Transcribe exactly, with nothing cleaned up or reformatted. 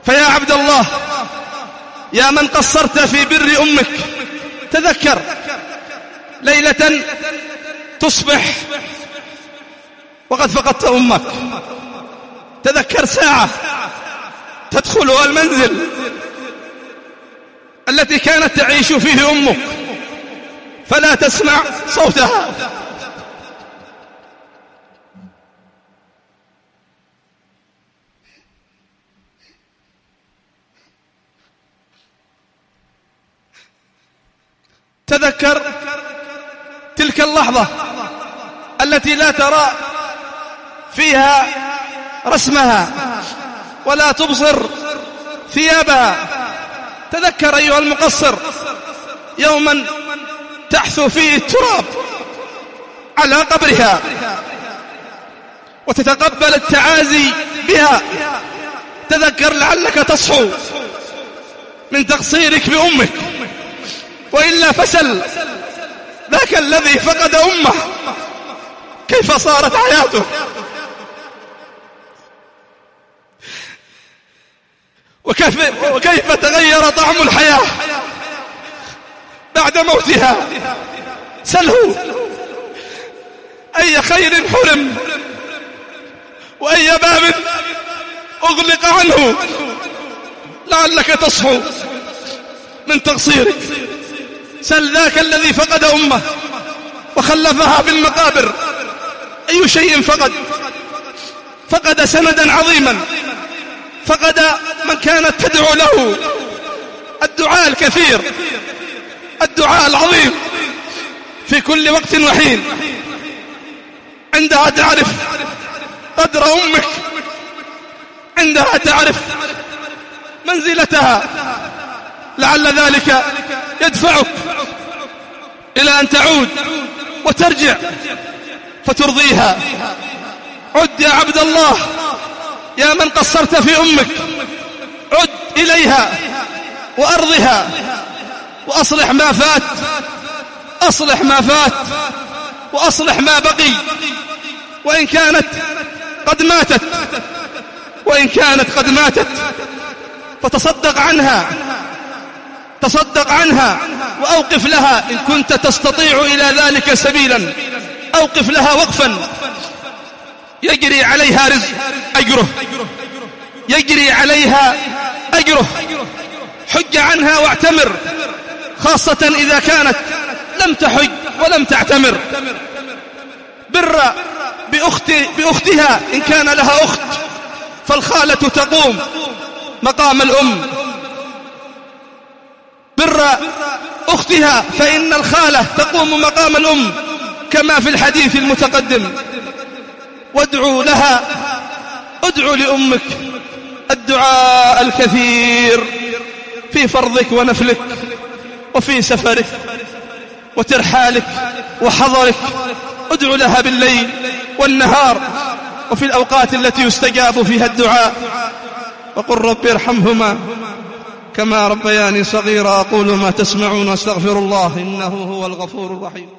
فيا عبد الله، يا من قصرت في بر أمك، تذكر ليلة تصبح وقد فقدت أمك، تذكر ساعة تدخلها المنزل التي كانت تعيش فيه أمك فلا تسمع صوتها. تذكر تلك اللحظة التي لا ترى فيها رسمها ولا تبصر ثيابها. تذكر أيها المقصر يوما تحثو فيه التراب على قبرها وتتقبل التعازي بها. تذكر لعلك تصحو من تقصيرك بأمك، وإلا فسل ذاك الذي فقد أمه كيف صارت حياته، وكيف, وكيف تغير طعم الحياة بعد موتها. سله أي خير حرم وأي باب أغلق عنه لعلك تصحو من تقصيرك. سل ذاك الذي فقد أمه وخلفها في المقابر، أي شيء فقد؟ فقد سندا عظيما، فقد من كانت تدعو له. الدعاء الكثير، الدعاء العظيم في كل وقت وحين. عندها تعرف قدر أمك، عندها تعرف منزلتها، لعل ذلك يدفعك إلى أن تعود وترجع فترضيها. عد يا عبد الله، يا من قصرت في أمك، عد إليها وأرضها وأصلح ما فات، أصلح ما فات وأصلح ما بقي. وإن كانت قد ماتت وإن كانت قد ماتت فتصدق عنها، تصدق عنها وأوقف لها إن كنت تستطيع إلى ذلك سبيلا. أوقف لها وقفا يجري عليها رزق أجره، يجري عليها أجره. حج عنها واعتمر، خاصة إذا كانت لم تحج ولم تعتمر. بر بأخت بأختها إن كان لها أخت، فالخالة تقوم مقام الأم. بر أختها فإن الخالة تقوم مقام الأم كما في الحديث المتقدم. وادعوا لها، ادعوا لأمك الدعاء الكثير في فرضك ونفلك وفي سفرك وترحالك وحضرك. ادعوا لها بالليل والنهار وفي الأوقات التي يستجاب فيها الدعاء. وقل رب ارحمهما كما ربياني صغيرا. أقول ما تسمعون واستغفر الله إنه هو الغفور الرحيم.